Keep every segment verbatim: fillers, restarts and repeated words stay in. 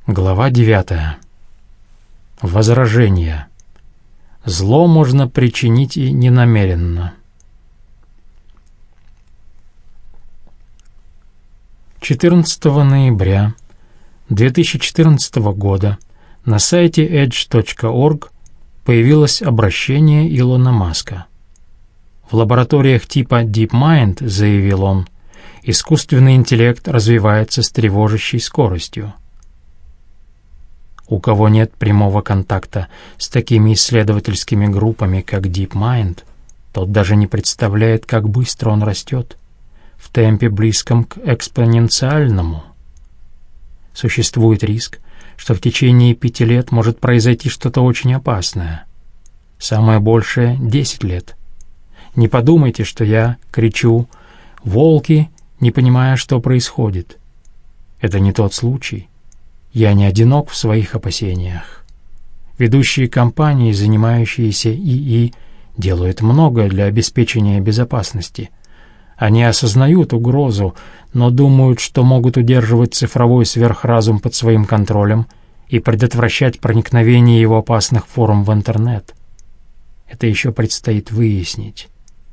Глава девятая. Возражение. Зло можно причинить и ненамеренно. четырнадцатого ноября две тысячи четырнадцатого года на сайте эдж точка орг появилось обращение Илона Маска. В лабораториях типа DeepMind, заявил он, искусственный интеллект развивается с тревожащей скоростью. У кого нет прямого контакта с такими исследовательскими группами, как DeepMind, тот даже не представляет, как быстро он растет, в темпе близком к экспоненциальному. Существует риск, что в течение пяти лет может произойти что-то очень опасное. Самое большее — десять лет. Не подумайте, что я кричу «Волки!», не понимая, что происходит. Это не тот случай. Я не одинок в своих опасениях. Ведущие компании, занимающиеся ИИ, делают многое для обеспечения безопасности. Они осознают угрозу, но думают, что могут удерживать цифровой сверхразум под своим контролем и предотвращать проникновение его опасных форм в интернет. Это еще предстоит выяснить.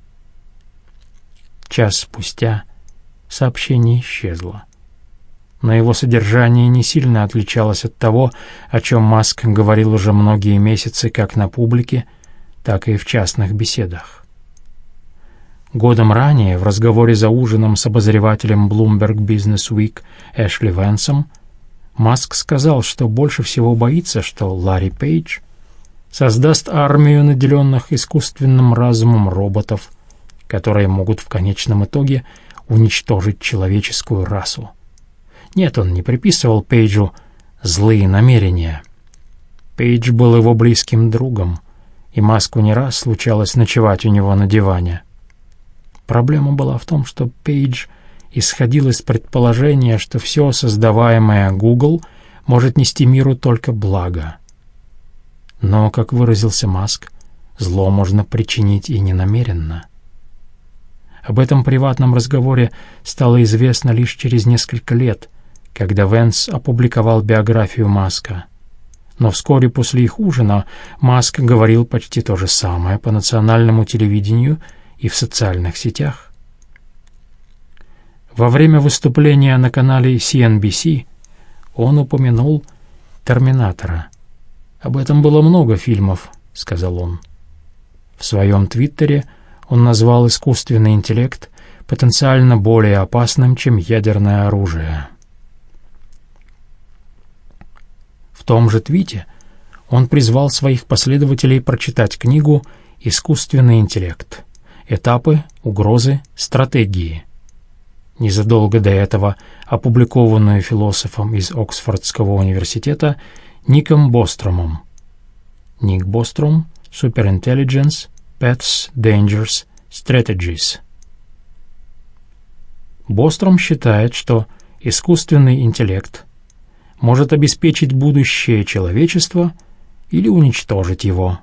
Час спустя сообщение исчезло. Но его содержание не сильно отличалось от того, о чем Маск говорил уже многие месяцы как на публике, так и в частных беседах. Годом ранее, в разговоре за ужином с обозревателем Bloomberg Business Week Эшли Венсом, Маск сказал, что больше всего боится, что Ларри Пейдж создаст армию наделенных искусственным разумом роботов, которые могут в конечном итоге уничтожить человеческую расу. Нет, он не приписывал Пейджу злые намерения. Пейдж был его близким другом, и Маску не раз случалось ночевать у него на диване. Проблема была в том, что Пейдж исходил из предположения, что все создаваемое Google может нести миру только благо. Но, как выразился Маск, зло можно причинить и ненамеренно. Об этом приватном разговоре стало известно лишь через несколько лет, когда Венс опубликовал биографию Маска. Но вскоре после их ужина Маск говорил почти то же самое по национальному телевидению и в социальных сетях. Во время выступления на канале си эн би си он упомянул «Терминатора». «Об этом было много фильмов», — сказал он. В своем твиттере он назвал искусственный интеллект потенциально более опасным, чем ядерное оружие. В том же твите он призвал своих последователей прочитать книгу «Искусственный интеллект. Этапы, угрозы, стратегии», незадолго до этого опубликованную философом из Оксфордского университета Ником Бостромом. Ник Бостром «Superintelligence, Paths, Dangers, Strategies». Бостром считает, что искусственный интеллект может обеспечить будущее человечества или уничтожить его.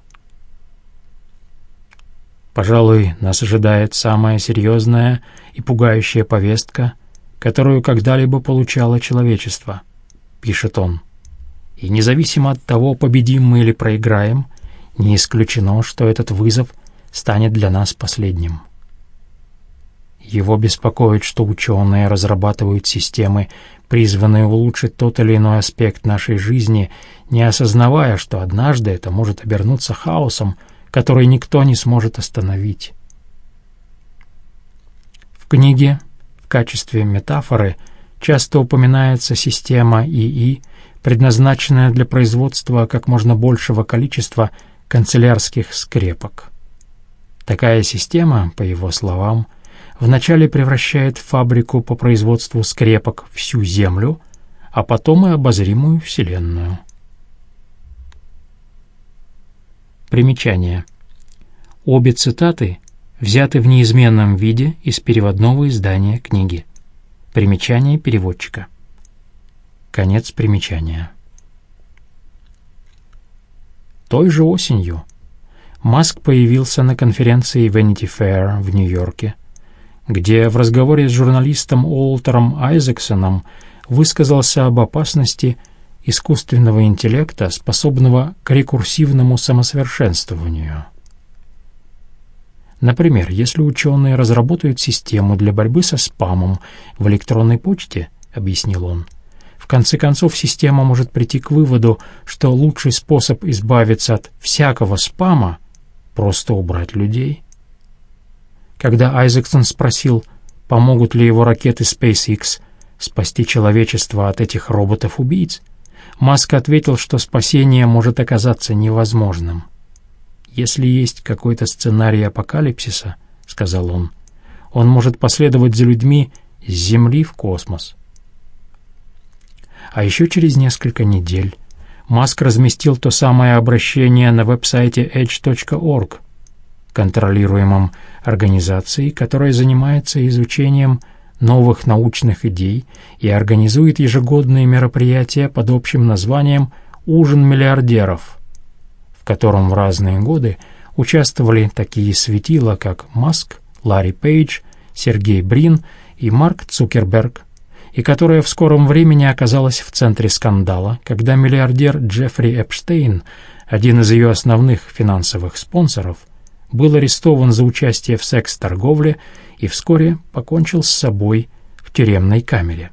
Пожалуй, нас ожидает самая серьезная и пугающая повестка, которую когда-либо получало человечество, пишет он. И независимо от того, победим мы или проиграем, не исключено, что этот вызов станет для нас последним. Его беспокоит, что ученые разрабатывают системы, призванные улучшить тот или иной аспект нашей жизни, не осознавая, что однажды это может обернуться хаосом, который никто не сможет остановить. В книге в качестве метафоры часто упоминается система ИИ, предназначенная для производства как можно большего количества канцелярских скрепок. Такая система, по его словам, вначале превращает в фабрику по производству скрепок всю Землю, а потом и обозримую Вселенную. Примечание. Обе цитаты взяты в неизменном виде из переводного издания книги. Примечание переводчика. Конец примечания. Той же осенью Маск появился на конференции Vanity Fair в Нью-Йорке, где в разговоре с журналистом Уолтером Айзексоном высказался об опасности искусственного интеллекта, способного к рекурсивному самосовершенствованию. Например, если ученые разработают систему для борьбы со спамом в электронной почте, объяснил он, в конце концов система может прийти к выводу, что лучший способ избавиться от всякого спама — просто убрать людей. Когда Айзексон спросил, помогут ли его ракеты SpaceX спасти человечество от этих роботов-убийц, Маск ответил, что спасение может оказаться невозможным. «Если есть какой-то сценарий апокалипсиса, — сказал он, — он может последовать за людьми с Земли в космос». А еще через несколько недель Маск разместил то самое обращение на веб-сайте эдж точка орг, контролируемом организацией, которая занимается изучением новых научных идей и организует ежегодные мероприятия под общим названием «Ужин миллиардеров», в котором в разные годы участвовали такие светила, как Маск, Ларри Пейдж, Сергей Брин и Марк Цукерберг, и которая в скором времени оказалась в центре скандала, когда миллиардер Джеффри Эпштейн, один из ее основных финансовых спонсоров, был арестован за участие в секс-торговле и вскоре покончил с собой в тюремной камере.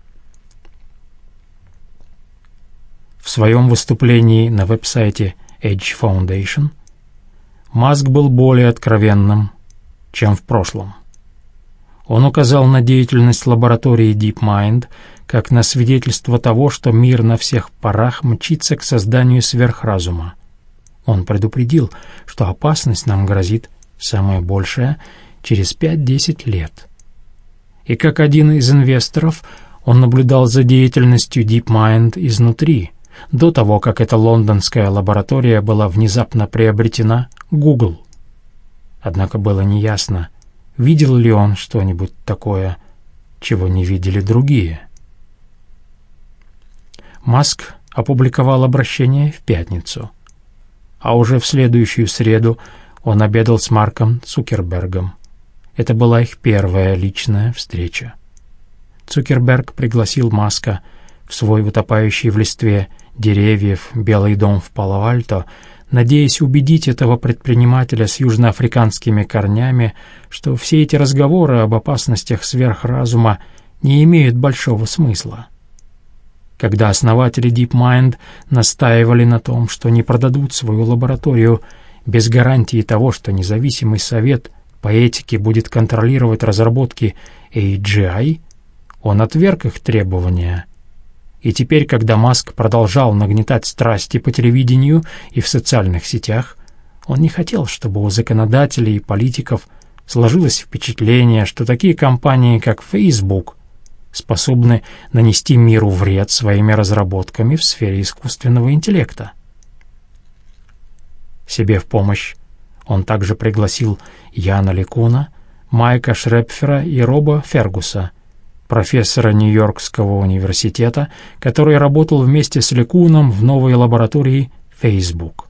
В своем выступлении на веб-сайте Edge Foundation Маск был более откровенным, чем в прошлом. Он указал на деятельность лаборатории DeepMind как на свидетельство того, что мир на всех парах мчится к созданию сверхразума. Он предупредил, что опасность нам грозит самое большее через пять-десять лет. И как один из инвесторов он наблюдал за деятельностью DeepMind изнутри, до того, как эта лондонская лаборатория была внезапно приобретена Google. Однако было неясно, видел ли он что-нибудь такое, чего не видели другие. Маск опубликовал обращение в пятницу, а уже в следующую среду он обедал с Марком Цукербергом. Это была их первая личная встреча. Цукерберг пригласил Маска в свой утопающий в листве деревьев Белый дом в Пало-Альто, надеясь убедить этого предпринимателя с южноафриканскими корнями, что все эти разговоры об опасностях сверхразума не имеют большого смысла. Когда основатели DeepMind настаивали на том, что не продадут свою лабораторию без гарантии того, что независимый совет по этике будет контролировать разработки эй джи ай, он отверг их требования. И теперь, когда Маск продолжал нагнетать страсти по телевидению и в социальных сетях, он не хотел, чтобы у законодателей и политиков сложилось впечатление, что такие компании, как Facebook, способны нанести миру вред своими разработками в сфере искусственного интеллекта. Себе в помощь он также пригласил Яна Ликуна, Майка Шрепфера и Роба Фергуса, профессора Нью-Йоркского университета, который работал вместе с Ликуном в новой лаборатории Facebook.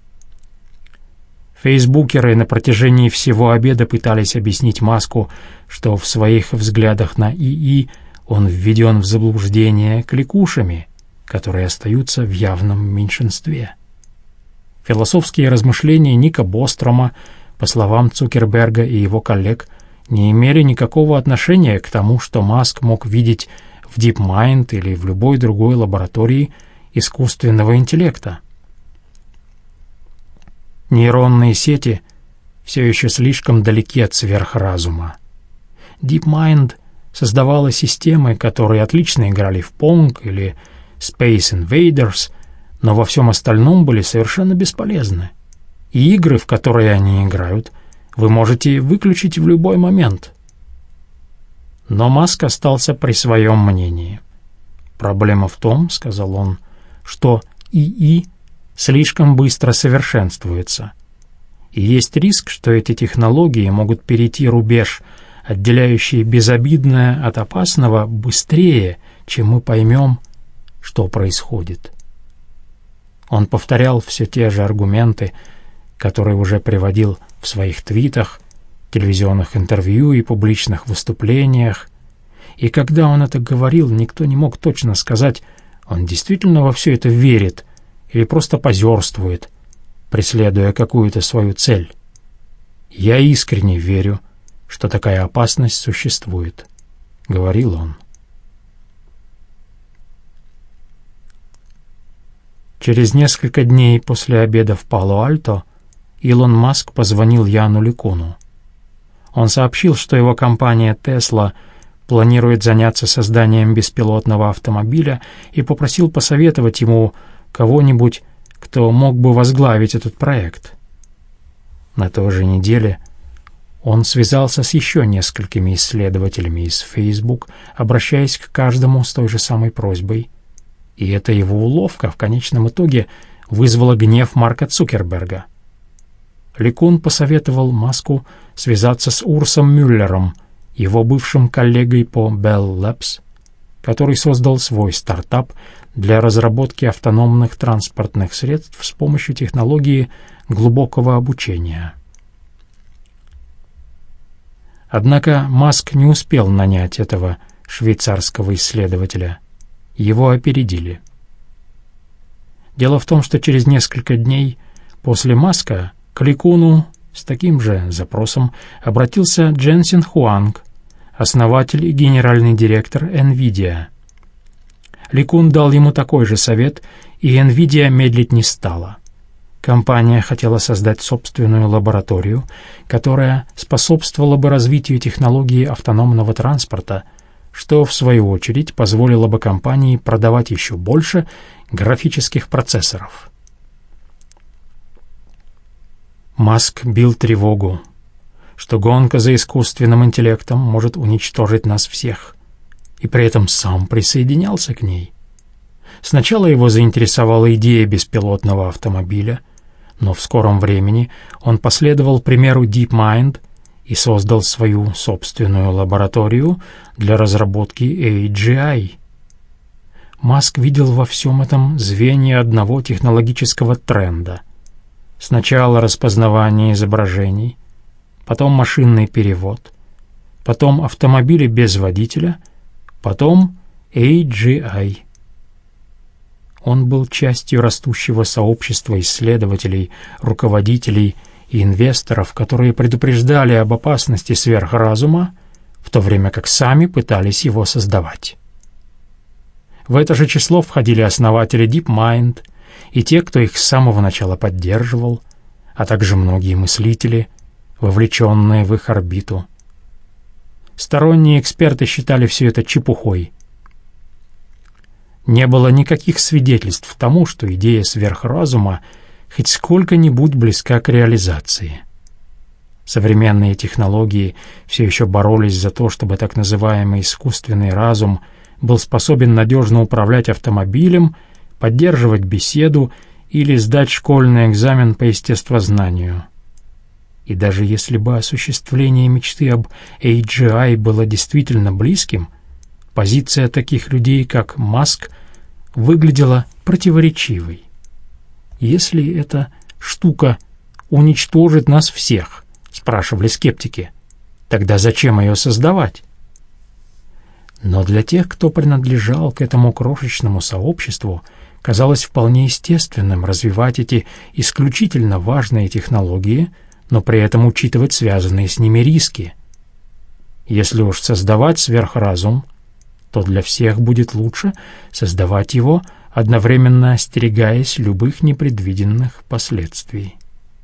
Фейсбукеры на протяжении всего обеда пытались объяснить Маску, что в своих взглядах на ИИ он введен в заблуждение кликушами, которые остаются в явном меньшинстве. Философские размышления Ника Бострома, по словам Цукерберга и его коллег, не имели никакого отношения к тому, что Маск мог видеть в DeepMind или в любой другой лаборатории искусственного интеллекта. Нейронные сети все еще слишком далеки от сверхразума. DeepMind создавала системы, которые отлично играли в Pong или Space Invaders, но во всем остальном были совершенно бесполезны. И игры, в которые они играют, вы можете выключить в любой момент. Но Маск остался при своем мнении. «Проблема в том, — сказал он, — что ИИ слишком быстро совершенствуется. И есть риск, что эти технологии могут перейти рубеж, отделяющий безобидное от опасного, быстрее, чем мы поймем, что происходит». Он повторял все те же аргументы, которые уже приводил в своих твитах, телевизионных интервью и публичных выступлениях. И когда он это говорил, никто не мог точно сказать, Он действительно во все это верит или просто позерствует, преследуя какую-то свою цель? «Я искренне верю, что такая опасность существует», — говорил он. Через несколько дней после обеда в Пало-Альто Илон Маск позвонил Яну Ликуну. Он сообщил, что его компания Tesla планирует заняться созданием беспилотного автомобиля, и попросил посоветовать ему кого-нибудь, кто мог бы возглавить этот проект. На той же неделе он связался с еще несколькими исследователями из Facebook, обращаясь к каждому с той же самой просьбой. И эта его уловка в конечном итоге вызвала гнев Марка Цукерберга. Ликун посоветовал Маску связаться с Урсом Мюллером, его бывшим коллегой по Bell Labs, который создал свой стартап для разработки автономных транспортных средств с помощью технологии глубокого обучения. Однако Маск не успел нанять этого швейцарского исследователя. Его опередили. Дело в том, что через несколько дней после Маска к Ликуну с таким же запросом обратился Дженсен Хуанг, основатель и генеральный директор NVIDIA. Ликун дал ему такой же совет, и NVIDIA медлить не стала. Компания хотела создать собственную лабораторию, которая способствовала бы развитию технологии автономного транспорта, что, в свою очередь, позволило бы компании продавать еще больше графических процессоров. Маск бил тревогу, что гонка за искусственным интеллектом может уничтожить нас всех, и при этом сам присоединялся к ней. Сначала его заинтересовала идея беспилотного автомобиля, но в скором времени он последовал примеру DeepMind и создал свою собственную лабораторию для разработки эй джи ай. Маск видел во всем этом звенья одного технологического тренда. Сначала распознавание изображений, потом машинный перевод, потом автомобили без водителя, потом эй джи ай. Он был частью растущего сообщества исследователей, руководителей и инвесторов, которые предупреждали об опасности сверхразума, в то время как сами пытались его создавать. В это же число входили основатели DeepMind и те, кто их с самого начала поддерживал, а также многие мыслители, вовлеченные в их орбиту. Сторонние эксперты считали все это чепухой. Не было никаких свидетельств тому, что идея сверхразума хоть сколько-нибудь близка к реализации. Современные технологии все еще боролись за то, чтобы так называемый искусственный разум был способен надежно управлять автомобилем, поддерживать беседу или сдать школьный экзамен по естествознанию. И даже если бы осуществление мечты об эй джи ай было действительно близким, позиция таких людей, как Маск, выглядела противоречивой. «Если эта штука уничтожит нас всех, — спрашивали скептики, — тогда зачем ее создавать?» Но для тех, кто принадлежал к этому крошечному сообществу, казалось вполне естественным развивать эти исключительно важные технологии, но при этом учитывать связанные с ними риски. Если уж создавать сверхразум, то для всех будет лучше создавать его, одновременно остерегаясь любых непредвиденных последствий.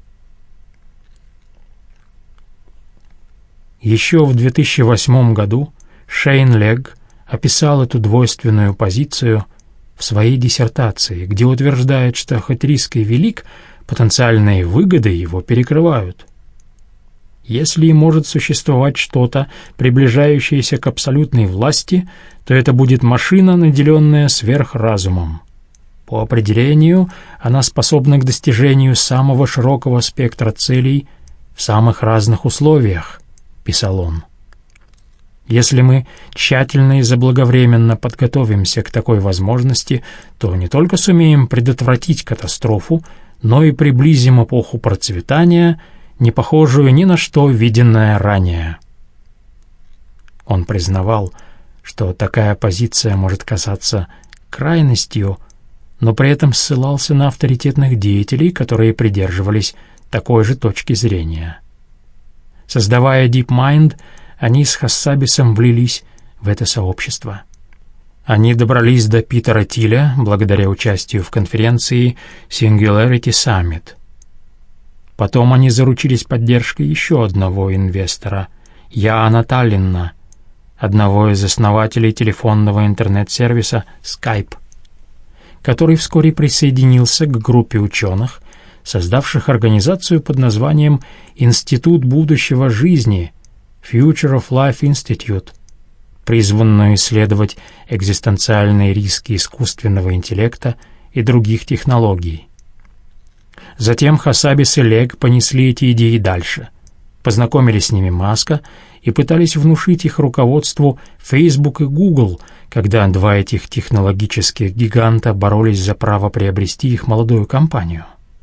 Еще в две тысячи восьмом году Шейн Легг описал эту двойственную позицию в своей диссертации, где утверждает, что хоть риск и велик, потенциальные выгоды его перекрывают. Если и может существовать что-то, приближающееся к абсолютной власти, то это будет машина, наделенная сверхразумом. По определению, она способна к достижению самого широкого спектра целей в самых разных условиях, писал он. Если мы тщательно и заблаговременно подготовимся к такой возможности, то не только сумеем предотвратить катастрофу, но и приблизим эпоху процветания, не похожую ни на что виденное ранее. Он признавал, что такая позиция может казаться крайностью, но при этом ссылался на авторитетных деятелей, которые придерживались такой же точки зрения. Создавая DeepMind, они с Хассабисом влились в это сообщество. Они добрались до Питера Тиля благодаря участию в конференции Singularity Summit. Потом они заручились поддержкой еще одного инвестора, Яана Таллинна, одного из основателей телефонного интернет-сервиса Skype, который вскоре присоединился к группе ученых, создавших организацию под названием «Институт будущего жизни» Future of Life Institute, призванную исследовать экзистенциальные риски искусственного интеллекта и других технологий. Затем Хассабис и Лег понесли эти идеи дальше, познакомили с ними Маска и пытались внушить их руководству Facebook и Google, когда два этих технологических гиганта боролись за право приобрести их молодую компанию.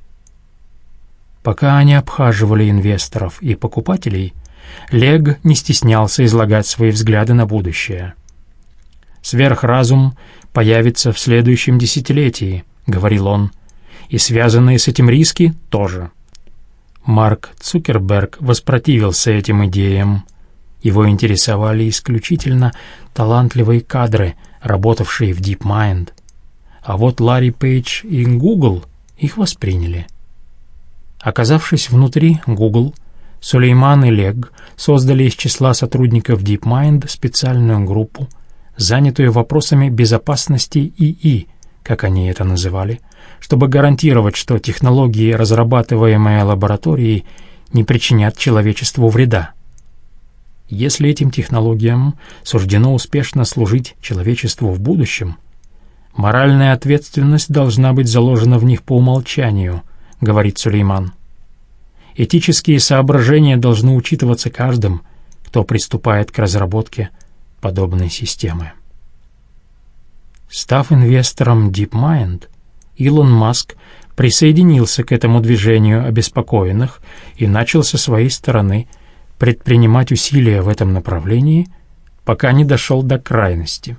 Пока они обхаживали инвесторов и покупателей, Лег не стеснялся излагать свои взгляды на будущее. «Сверхразум появится в следующем десятилетии», — говорил он, — «и связанные с этим риски тоже». Марк Цукерберг воспротивился этим идеям. Его интересовали исключительно талантливые кадры, работавшие в DeepMind. А вот Ларри Пейдж и Google их восприняли. Оказавшись внутри Google, Сулейман и Лег создали из числа сотрудников DeepMind специальную группу, занятую вопросами безопасности ИИ, как они это называли, чтобы гарантировать, что технологии, разрабатываемые лабораторией, не причинят человечеству вреда. Если этим технологиям суждено успешно служить человечеству в будущем, моральная ответственность должна быть заложена в них по умолчанию, говорит Сулейман. Этические соображения должны учитываться каждым, кто приступает к разработке подобной системы. Став инвестором DeepMind, Илон Маск присоединился к этому движению обеспокоенных и начал со своей стороны предпринимать усилия в этом направлении, пока не дошел до крайности.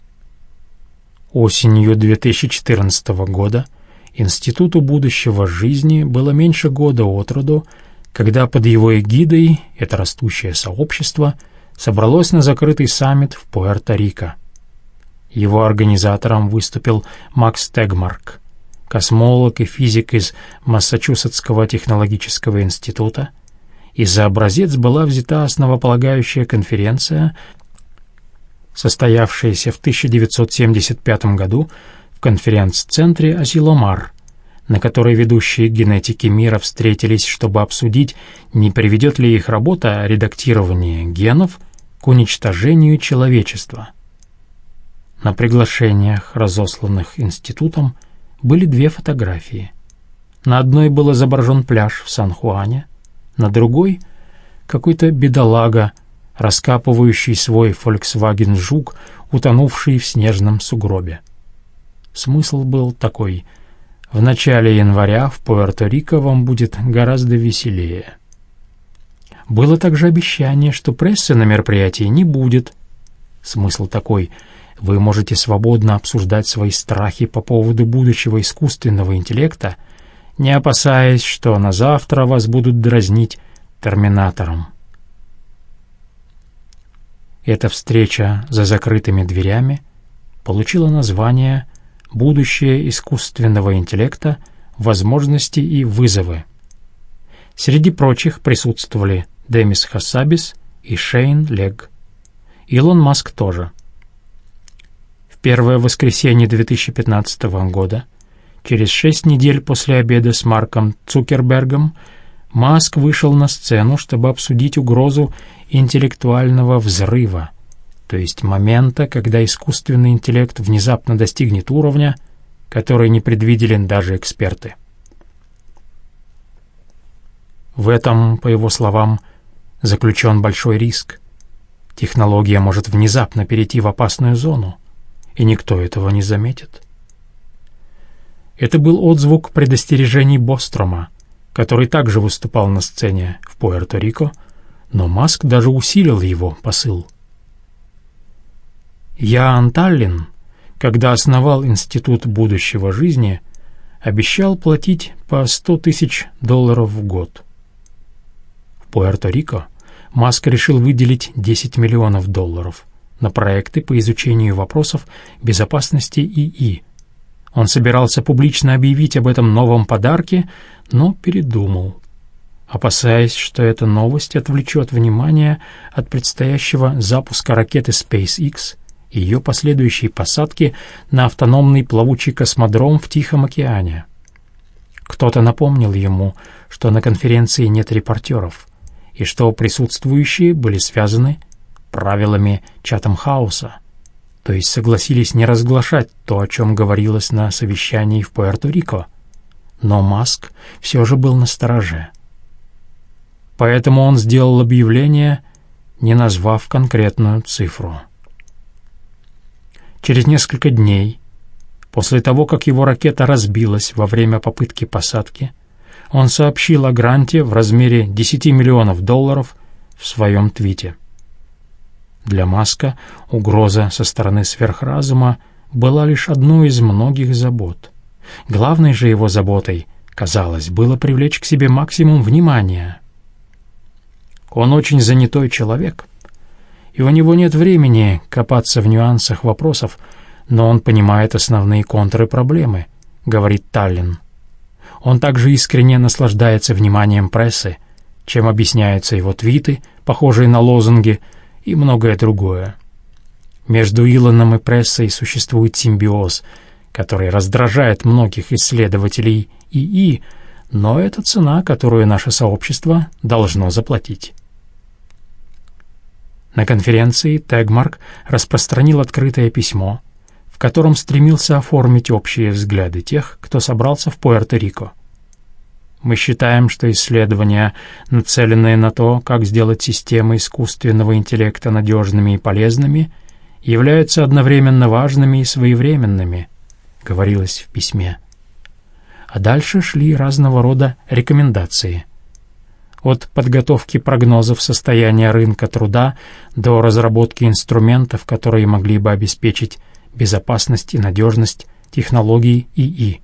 Осенью две тысячи четырнадцатого года Институту будущего жизни было меньше года от роду, когда под его эгидой это растущее сообщество собралось на закрытый саммит в Пуэрто-Рико. Его организатором выступил Макс Тегмарк, космолог и физик из Массачусетского технологического института, и за образец была взята основополагающая конференция, состоявшаяся в тысяча девятьсот семьдесят пятом году в конференц-центре Асиломар, на которой ведущие генетики мира встретились, чтобы обсудить, не приведет ли их работа редактирования генов к уничтожению человечества. На приглашениях, разосланных институтом, были две фотографии. На одной был изображен пляж в Сан-Хуане, на другой — какой-то бедолага, раскапывающий свой Volkswagen Жук, утонувший в снежном сугробе. Смысл был такой: в начале января в Пуэрто-Рико вам будет гораздо веселее. Было также обещание, что прессы на мероприятии не будет. Смысл такой: вы можете свободно обсуждать свои страхи по поводу будущего искусственного интеллекта, не опасаясь, что на завтра вас будут дразнить терминатором. Эта встреча за закрытыми дверями получила название «Будущее искусственного интеллекта. Возможности и вызовы». Среди прочих присутствовали Демис Хассабис и Шейн Лег. Илон Маск тоже. В первое воскресенье две тысячи пятнадцатого года, через шесть недель после обеда с Марком Цукербергом, Маск вышел на сцену, чтобы обсудить угрозу интеллектуального взрыва, то есть момента, когда искусственный интеллект внезапно достигнет уровня, который не предвидели даже эксперты. В этом, по его словам, заключен большой риск. Технология может внезапно перейти в опасную зону, и никто этого не заметит. Это был отзвук предостережений Бострома, который также выступал на сцене в Пуэрто-Рико, но Маск даже усилил его посыл. Яан Таллин, когда основал Институт будущего жизни, обещал платить по сто тысяч долларов в год. В Пуэрто-Рико Маск решил выделить десять миллионов долларов на проекты по изучению вопросов безопасности ИИ. Он собирался публично объявить об этом новом подарке, но передумал, опасаясь, что эта новость отвлечет внимание от предстоящего запуска ракеты SpaceX и ее последующей посадки на автономный плавучий космодром в Тихом океане. Кто-то напомнил ему, что на конференции нет репортеров, и что присутствующие были связаны правилами Чатам-хауса, то есть согласились не разглашать то, о чем говорилось на совещании в Пуэрто-Рико. Но Маск все же был настороже. Поэтому он сделал объявление, не назвав конкретную цифру. Через несколько дней, после того, как его ракета разбилась во время попытки посадки, он сообщил о гранте в размере десять миллионов долларов в своем твите. Для Маска угроза со стороны сверхразума была лишь одной из многих забот. Главной же его заботой, казалось, было привлечь к себе максимум внимания. Он очень занятой человек, и у него нет времени копаться в нюансах вопросов, но он понимает основные контуры проблемы, говорит Таллин. Он также искренне наслаждается вниманием прессы, чем объясняются его твиты, похожие на лозунги, и многое другое. Между Илоном и прессой существует симбиоз, который раздражает многих исследователей ИИ, но это цена, которую наше сообщество должно заплатить. На конференции Тегмарк распространил открытое письмо, в котором стремился оформить общие взгляды тех, кто собрался в Пуэрто-Рико. Мы считаем, что исследования, нацеленные на то, как сделать системы искусственного интеллекта надежными и полезными, являются одновременно важными и своевременными, говорилось в письме. А дальше шли разного рода рекомендации. От подготовки прогнозов состояния рынка труда до разработки инструментов, которые могли бы обеспечить безопасность и надежность технологий ИИ.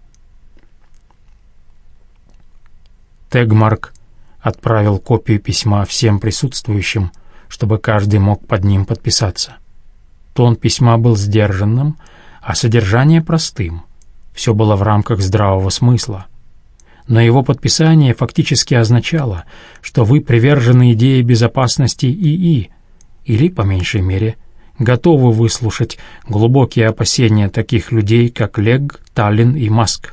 Тегмарк отправил копию письма всем присутствующим, чтобы каждый мог под ним подписаться. Тон письма был сдержанным, а содержание простым. Все было в рамках здравого смысла. Но его подписание фактически означало, что вы привержены идее безопасности ИИ, или, по меньшей мере, готовы выслушать глубокие опасения таких людей, как Легг, Таллин и Маск.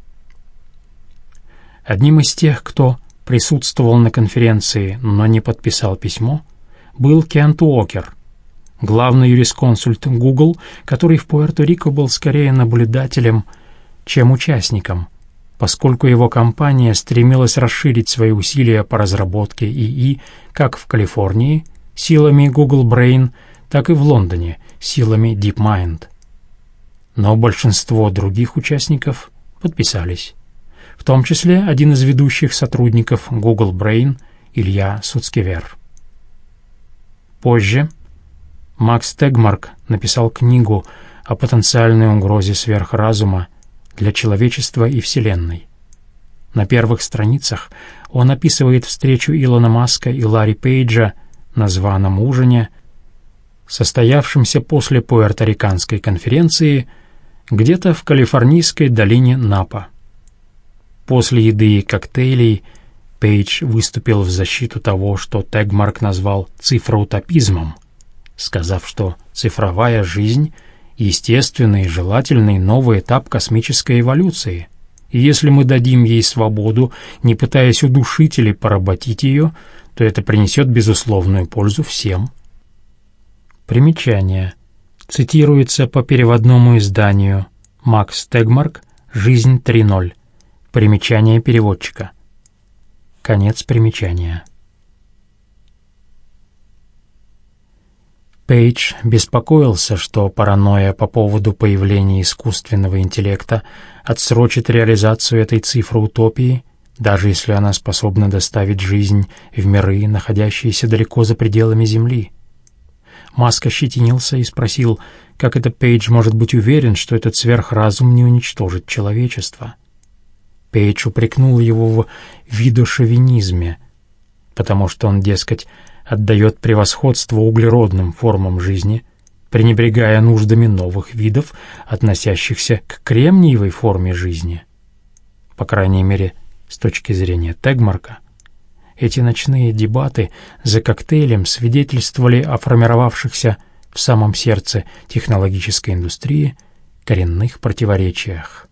Одним из тех, кто присутствовал на конференции, но не подписал письмо, был Кент Уокер, главный юрисконсульт Google, который в Пуэрто-Рико был скорее наблюдателем, чем участником, поскольку его компания стремилась расширить свои усилия по разработке ИИ как в Калифорнии силами Google Brain, так и в Лондоне силами DeepMind. Но большинство других участников подписались, в том числе один из ведущих сотрудников Google Brain Илья Суцкевер. Позже Макс Тегмарк написал книгу о потенциальной угрозе сверхразума для человечества и Вселенной. На первых страницах он описывает встречу Илона Маска и Ларри Пейджа на званом ужине, состоявшемся после пуэрториканской конференции где-то в калифорнийской долине Напа. После еды и коктейлей Пейдж выступил в защиту того, что Тегмарк назвал цифроутопизмом, сказав, что цифровая жизнь — естественный и желательный новый этап космической эволюции, и если мы дадим ей свободу, не пытаясь удушить или поработить ее, то это принесет безусловную пользу всем. Примечание. Цитируется по переводному изданию «Макс Тегмарк. Жизнь три ноль». Примечание переводчика. Конец примечания. Пейдж беспокоился, что паранойя по поводу появления искусственного интеллекта отсрочит реализацию этой цифроутопии, даже если она способна доставить жизнь в миры, находящиеся далеко за пределами Земли. Маск ощетинился и спросил, как это Пейдж может быть уверен, что этот сверхразум не уничтожит человечество. Пейдж упрекнул его в видошовинизме, потому что он, дескать, отдает превосходство углеродным формам жизни, пренебрегая нуждами новых видов, относящихся к кремниевой форме жизни. По крайней мере, с точки зрения Тегмарка, эти ночные дебаты за коктейлем свидетельствовали о формировавшихся в самом сердце технологической индустрии коренных противоречиях.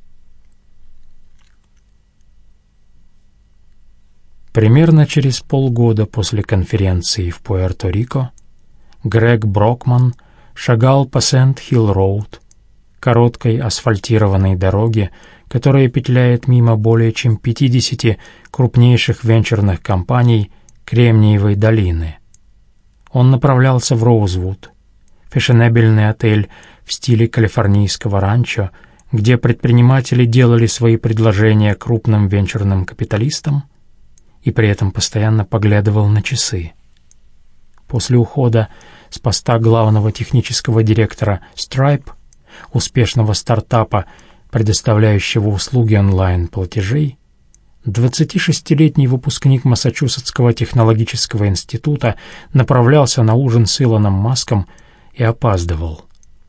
Примерно через полгода после конференции в Пуэрто-Рико Грег Брокман шагал по Сент-Хилл-Роуд, короткой асфальтированной дороге, которая петляет мимо более чем пятидесяти крупнейших венчурных компаний Кремниевой долины. Он направлялся в Роузвуд, фешенебельный отель в стиле калифорнийского ранчо, где предприниматели делали свои предложения крупным венчурным капиталистам, и при этом постоянно поглядывал на часы. После ухода с поста главного технического директора Stripe, успешного стартапа, предоставляющего услуги онлайн-платежей, двадцатишестилетний выпускник Массачусетского технологического института направлялся на ужин с Илоном Маском и опаздывал.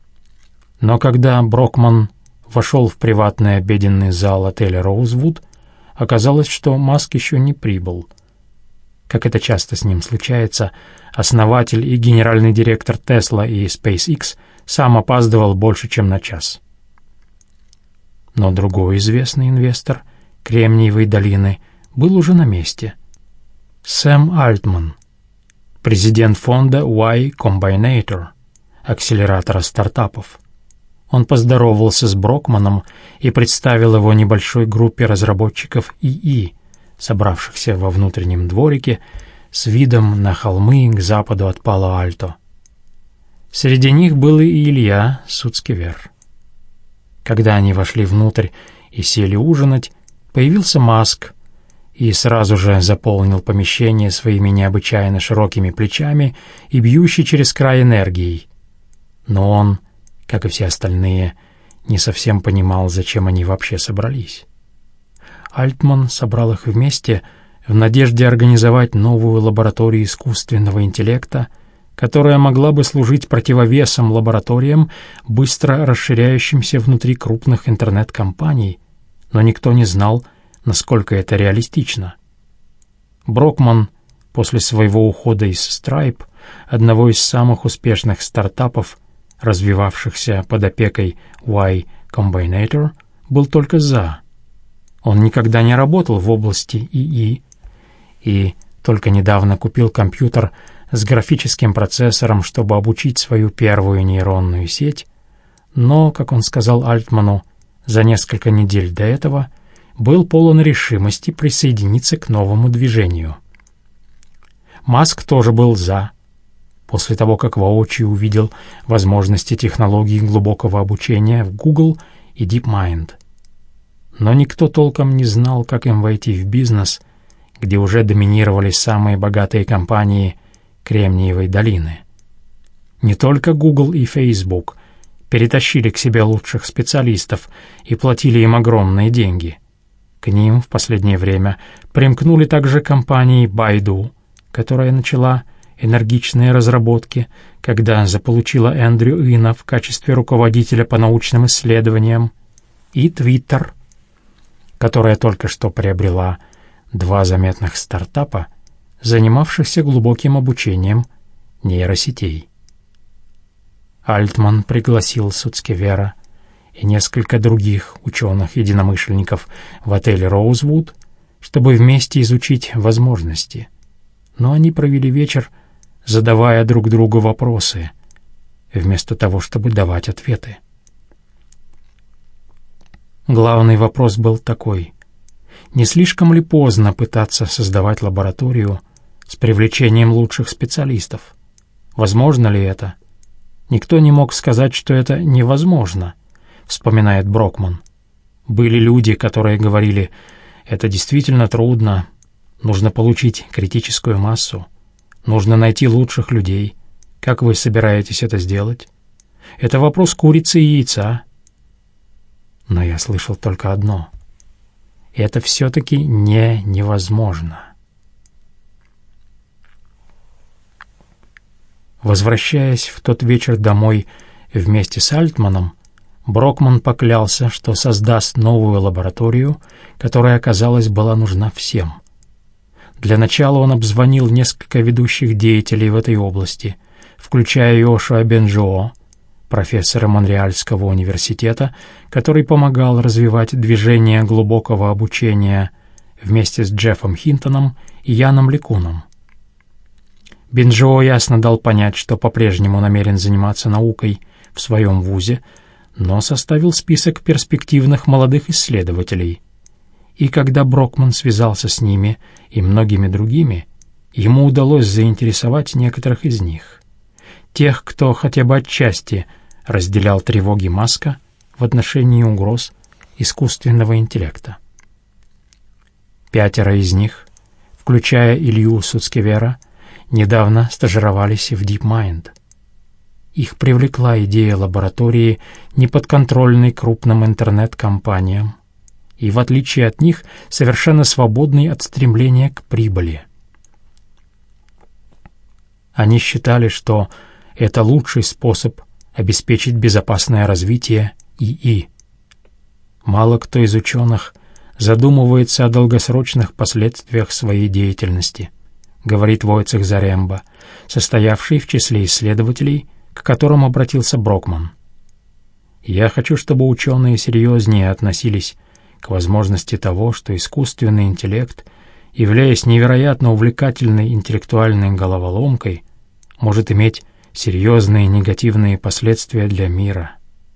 Но когда Брокман вошел в приватный обеденный зал отеля «Роузвуд», оказалось, что Маск еще не прибыл. Как это часто с ним случается, основатель и генеральный директор Tesla и SpaceX сам опаздывал больше, чем на час. Но другой известный инвестор Кремниевой долины был уже на месте. Сэм Альтман, президент фонда Y Combinator, акселератора стартапов. Он поздоровался с Брокманом и представил его небольшой группе разработчиков ИИ, собравшихся во внутреннем дворике с видом на холмы к западу от Пало-Альто. Среди них был и Илья Суцкевер. Когда они вошли внутрь и сели ужинать, появился Маск и сразу же заполнил помещение своими необычайно широкими плечами и бьющей через край энергией. Но он, как и все остальные, не совсем понимал, зачем они вообще собрались. Альтман собрал их вместе в надежде организовать новую лабораторию искусственного интеллекта, которая могла бы служить противовесом лабораториям, быстро расширяющимся внутри крупных интернет-компаний, но никто не знал, насколько это реалистично. Брокман после своего ухода из Stripe, одного из самых успешных стартапов, развивавшихся под опекой Y Combinator, был только «за». Он никогда не работал в области ИИ и только недавно купил компьютер с графическим процессором, чтобы обучить свою первую нейронную сеть, но, как он сказал Альтману, за несколько недель до этого был полон решимости присоединиться к новому движению. Маск тоже был «за», после того, как воочию увидел возможности технологий глубокого обучения в Google и DeepMind. Но никто толком не знал, как им войти в бизнес, где уже доминировали самые богатые компании Кремниевой долины. Не только Google и Facebook перетащили к себе лучших специалистов и платили им огромные деньги. К ним в последнее время примкнули также компании Baidu, которая начала энергичные разработки, когда заполучила Эндрю Ина в качестве руководителя по научным исследованиям, и Twitter, которая только что приобрела два заметных стартапа, занимавшихся глубоким обучением нейросетей. Альтман пригласил Суцкевера и несколько других ученых-единомышленников в отель «Роузвуд», чтобы вместе изучить возможности. Но они провели вечер, задавая друг другу вопросы, вместо того, чтобы давать ответы. Главный вопрос был такой: не слишком ли поздно пытаться создавать лабораторию с привлечением лучших специалистов? Возможно ли это? Никто не мог сказать, что это невозможно, вспоминает Брокман. Были люди, которые говорили: это действительно трудно, нужно получить критическую массу, нужно найти лучших людей, Как вы собираетесь это сделать? Это вопрос курицы и яйца. Но я слышал только одно. Это все-таки не невозможно. Возвращаясь в тот вечер домой вместе с Альтманом, Брокман поклялся, что создаст новую лабораторию, которая, оказалось, была нужна всем. Для начала он обзвонил несколько ведущих деятелей в этой области, включая Йошуа Бенджоо, профессора Монреальского университета, который помогал развивать движение глубокого обучения вместе с Джеффом Хинтоном и Яном Лекуном. Бенджоо ясно дал понять, что по-прежнему намерен заниматься наукой в своем вузе, но составил список перспективных молодых исследователей. И когда Брокман связался с ними и многими другими, ему удалось заинтересовать некоторых из них. Тех, кто хотя бы отчасти разделял тревоги Маска в отношении угроз искусственного интеллекта. Пятеро из них, включая Илью Суцкевера, недавно стажировались в DeepMind. Их привлекла идея лаборатории, неподконтрольной крупным интернет-компаниям, и, в отличие от них, совершенно свободной от стремления к прибыли. Они считали, что это лучший способ обеспечить безопасное развитие ИИ. Мало кто из ученых задумывается о долгосрочных последствиях своей деятельности, говорит Войцех Заремба, состоявший в числе исследователей, к которым обратился Брокман. «Я хочу, чтобы ученые серьезнее относились к возможности того, что искусственный интеллект, являясь невероятно увлекательной интеллектуальной головоломкой, может иметь серьезные негативные последствия для мира».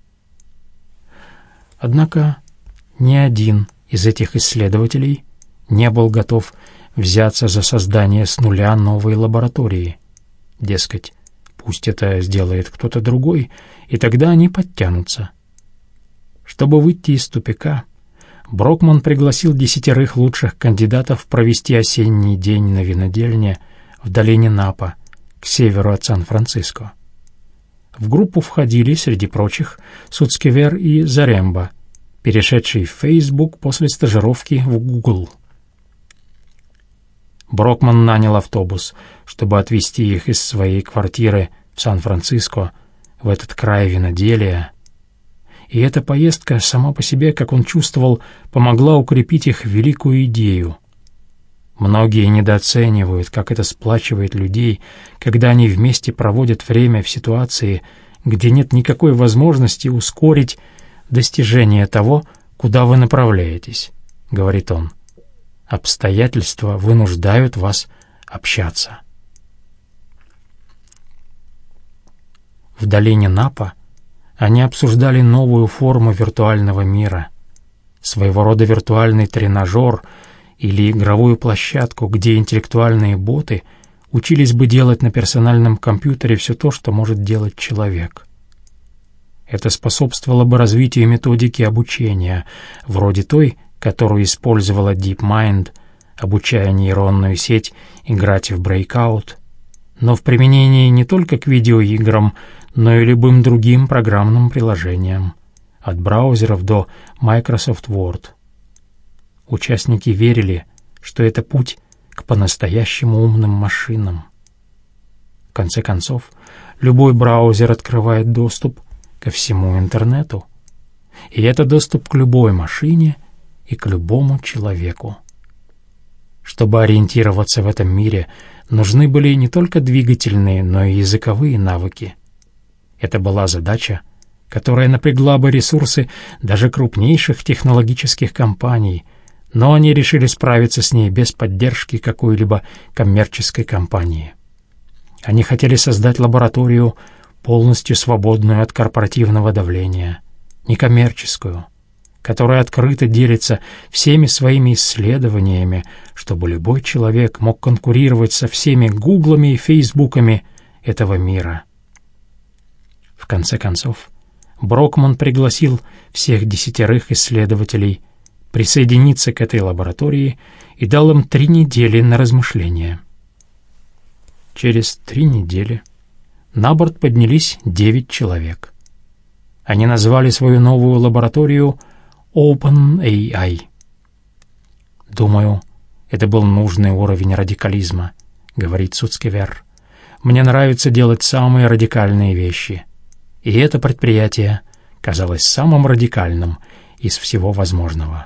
Однако ни один из этих исследователей не был готов взяться за создание с нуля новой лаборатории. Дескать, пусть это сделает кто-то другой, и тогда они подтянутся. Чтобы выйти из тупика, Брокман пригласил десятерых лучших кандидатов провести осенний день на винодельне в долине Напа, к северу от Сан-Франциско. В группу входили, среди прочих, Суцкевер и Заремба, перешедший в Facebook после стажировки в Google. Брокман нанял автобус, чтобы отвезти их из своей квартиры в Сан-Франциско, в этот край виноделия. И эта поездка сама по себе, как он чувствовал, помогла укрепить их великую идею. Многие недооценивают, как это сплачивает людей, когда они вместе проводят время в ситуации, где нет никакой возможности ускорить достижение того, куда вы направляетесь, — говорит он. Обстоятельства вынуждают вас общаться. В долине Напа они обсуждали новую форму виртуального мира, своего рода виртуальный тренажер или игровую площадку, где интеллектуальные боты учились бы делать на персональном компьютере все то, что может делать человек. Это способствовало бы развитию методики обучения, вроде той, которую использовала DeepMind, обучая нейронную сеть играть в Breakout, но в применении не только к видеоиграм, но и любым другим программным приложениям, от браузеров до Microsoft Word. Участники верили, что это путь к по-настоящему умным машинам. В конце концов, любой браузер открывает доступ ко всему интернету, и это доступ к любой машине и к любому человеку. Чтобы ориентироваться в этом мире, нужны были не только двигательные, но и языковые навыки. Это была задача, которая напрягла бы ресурсы даже крупнейших технологических компаний, но они решили справиться с ней без поддержки какой-либо коммерческой компании. Они хотели создать лабораторию, полностью свободную от корпоративного давления, некоммерческую, которая открыто делится всеми своими исследованиями, чтобы любой человек мог конкурировать со всеми гуглами и фейсбуками этого мира. В конце концов, Брокман пригласил всех десятерых исследователей присоединиться к этой лаборатории и дал им три недели на размышления. Через три недели на борт поднялись девять человек. Они назвали свою новую лабораторию OpenAI. «Думаю, это был нужный уровень радикализма», — говорит Суцкевер. «Мне нравится делать самые радикальные вещи. И это предприятие казалось самым радикальным из всего возможного».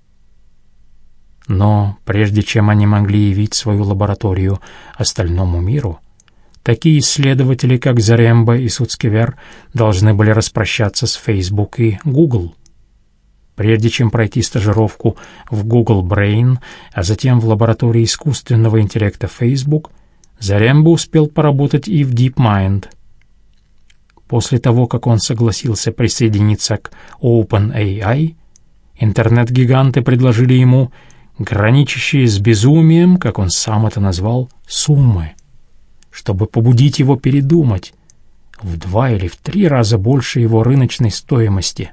Но прежде чем они могли явить свою лабораторию остальному миру, такие исследователи, как Заремба и Суцкевер, должны были распрощаться с Facebook и Google. Прежде чем пройти стажировку в Google Brain, а затем в лаборатории искусственного интеллекта Facebook, Заремба успел поработать и в DeepMind. После того, как он согласился присоединиться к OpenAI, интернет-гиганты предложили ему граничащие с безумием, как он сам это назвал, суммы, чтобы побудить его передумать, в два или в три раза больше его рыночной стоимости.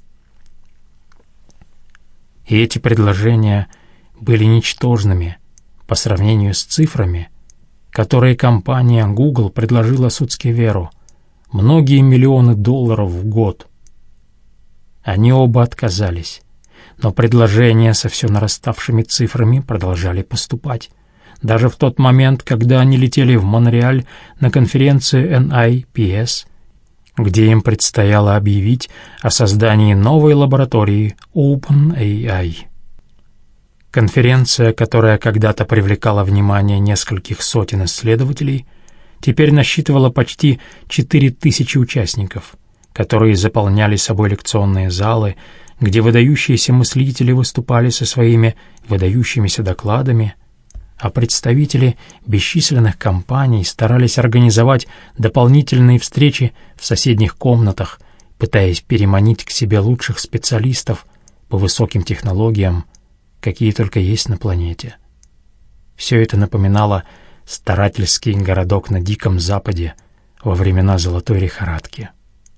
И эти предложения были ничтожными по сравнению с цифрами, которые компания Google предложила Суцкеверу, многие миллионы долларов в год. Они оба отказались, но предложения со все нараставшими цифрами продолжали поступать, даже в тот момент, когда они летели в Монреаль на конференцию эн ай пи эс, где им предстояло объявить о создании новой лаборатории OpenAI. Конференция, которая когда-то привлекала внимание нескольких сотен исследователей, теперь насчитывала почти четыре тысячи участников, которые заполняли собой лекционные залы, где выдающиеся мыслители выступали со своими выдающимися докладами, а представители бесчисленных компаний старались организовать дополнительные встречи в соседних комнатах, пытаясь переманить к себе лучших специалистов по высоким технологиям, какие только есть на планете. Все это напоминало старательский городок на Диком Западе во времена золотой лихорадки.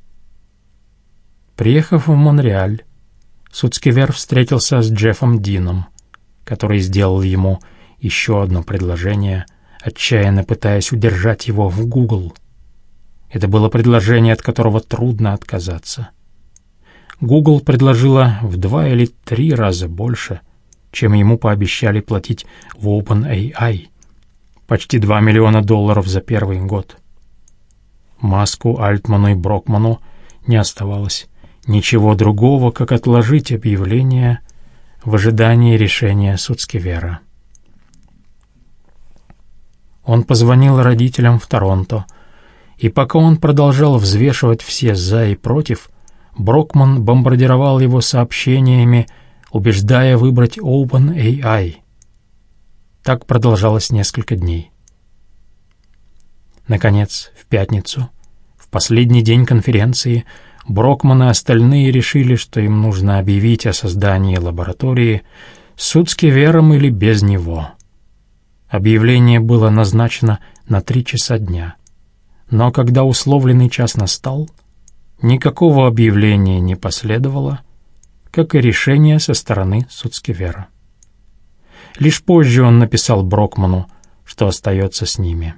Приехав в Монреаль, Суцкевер встретился с Джеффом Дином, который сделал ему еще одно предложение, отчаянно пытаясь удержать его в Google. Это было предложение, от которого трудно отказаться. Google предложила в два или три раза больше, чем ему пообещали платить в OpenAI. Почти два миллиона долларов за первый год. Маску, Альтману и Брокману не оставалось ничего другого, как отложить объявление в ожидании решения Суцкевера. Он позвонил родителям в Торонто, и пока он продолжал взвешивать все «за» и «против», Брокман бомбардировал его сообщениями, убеждая выбрать OpenAI. Так продолжалось несколько дней. Наконец, в пятницу, в последний день конференции, Брокман и остальные решили, что им нужно объявить о создании лаборатории с Суцкевером или без него. Объявление было назначено на три часа дня, но когда условленный час настал, никакого объявления не последовало, как и решение со стороны Суцкевера. Лишь позже он написал Брокману, что остается с ними.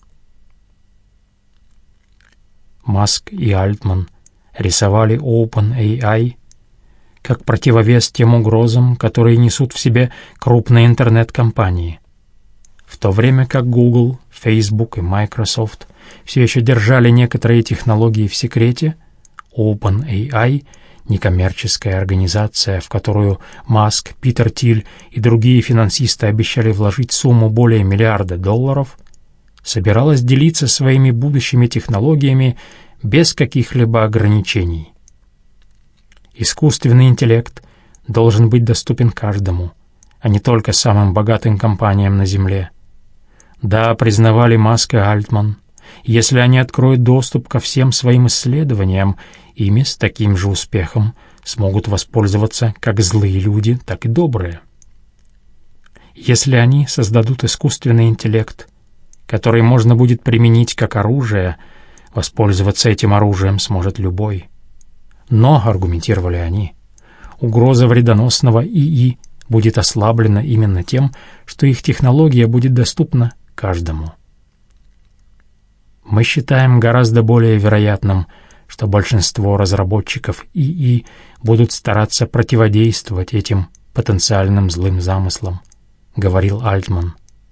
Маск и Альтман рисовали OpenAI как противовес тем угрозам, которые несут в себе крупные интернет-компании, в то время как Google, Facebook и Microsoft все еще держали некоторые технологии в секрете. OpenAI, некоммерческая организация, в которую Маск, Питер Тиль и другие финансисты обещали вложить сумму более миллиарда долларов, собиралась делиться своими будущими технологиями без каких-либо ограничений. Искусственный интеллект должен быть доступен каждому, а не только самым богатым компаниям на Земле. Да, признавали Маск и Альтман, если они откроют доступ ко всем своим исследованиям, ими с таким же успехом смогут воспользоваться как злые люди, так и добрые. Если они создадут искусственный интеллект, который можно будет применить как оружие, воспользоваться этим оружием сможет любой. Но, аргументировали они, угроза вредоносного ИИ будет ослаблена именно тем, что их технология будет доступна каждому. Мы считаем гораздо более вероятным, что большинство разработчиков ИИ будут стараться противодействовать этим потенциальным злым замыслам», — говорил Альтман.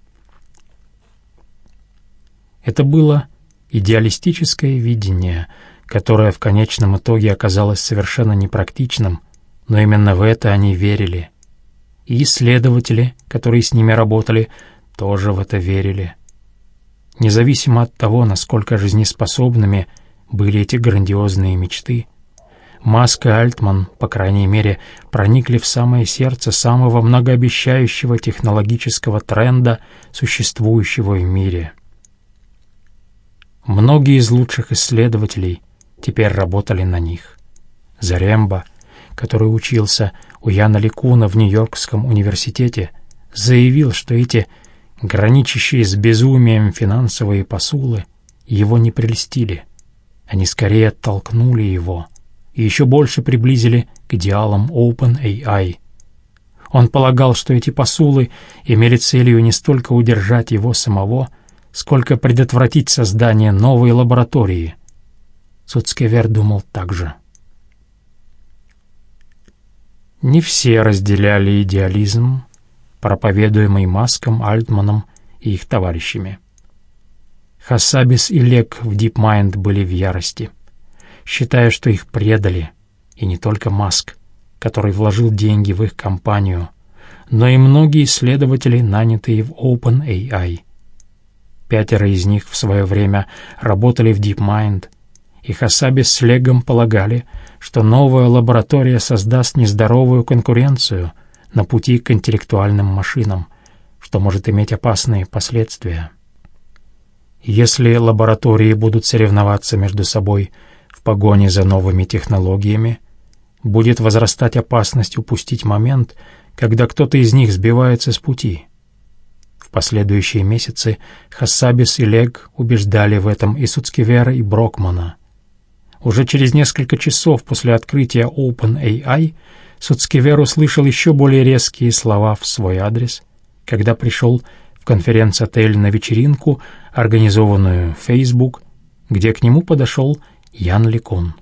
Это было идеалистическое видение, которое в конечном итоге оказалось совершенно непрактичным, но именно в это они верили. И исследователи, которые с ними работали, тоже в это верили. Независимо от того, насколько жизнеспособными были эти грандиозные мечты, Маск и Альтман, по крайней мере, проникли в самое сердце самого многообещающего технологического тренда, существующего в мире. Многие из лучших исследователей теперь работали на них. Заремба, который учился у Яна Ликуна в Нью-Йоркском университете, заявил, что эти граничащие с безумием финансовые посулы его не прельстили. Они скорее оттолкнули его и еще больше приблизили к идеалам OpenAI. Он полагал, что эти посулы имели целью не столько удержать его самого, сколько предотвратить создание новой лаборатории. Суцкевер думал так же. Не все разделяли идеализм, проповедуемый Маском, Альтманом и их товарищами. Хассабис и Лек в DeepMind были в ярости, считая, что их предали, и не только Маск, который вложил деньги в их компанию, но и многие исследователи, нанятые в OpenAI. Пятеро из них в свое время работали в DeepMind, и Хассабис с Легом полагали, что новая лаборатория создаст нездоровую конкуренцию на пути к интеллектуальным машинам, что может иметь опасные последствия. Если лаборатории будут соревноваться между собой в погоне за новыми технологиями, будет возрастать опасность упустить момент, когда кто-то из них сбивается с пути. В последующие месяцы Хассабис и Лег убеждали в этом и Суцкевера, и Брокмана. Уже через несколько часов после открытия OpenAI Суцкевер услышал еще более резкие слова в свой адрес, когда пришел в конференц-отель на вечеринку, организованную Facebook, где к нему подошел Ян Ликун.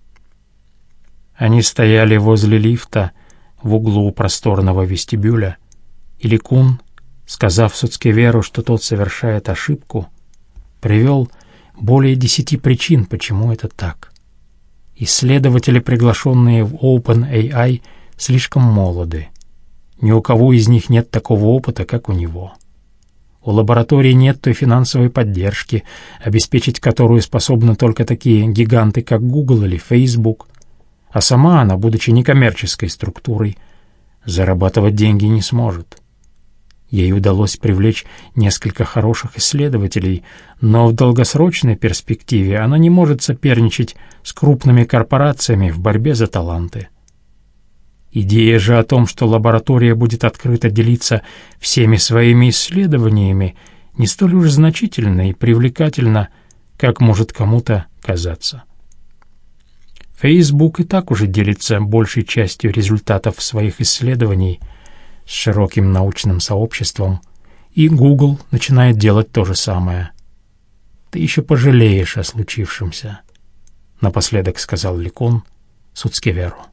Они стояли возле лифта в углу просторного вестибюля, и Ликун, сказав Суцкеверу, что тот совершает ошибку, привел более десяти причин, почему это так. Исследователи, приглашенные в OpenAI, слишком молоды. Ни у кого из них нет такого опыта, как у него. У лаборатории нет той финансовой поддержки, обеспечить которую способны только такие гиганты, как Google или Facebook, а сама она, будучи некоммерческой структурой, зарабатывать деньги не сможет. Ей удалось привлечь несколько хороших исследователей, но в долгосрочной перспективе она не может соперничать с крупными корпорациями в борьбе за таланты. Идея же о том, что лаборатория будет открыто делиться всеми своими исследованиями, не столь уж значительна и привлекательна, как может кому-то казаться. Facebook и так уже делится большей частью результатов своих исследований с широким научным сообществом, и Google начинает делать то же самое. «Ты еще пожалеешь о случившемся», — напоследок сказал Ликун Суцкеверу.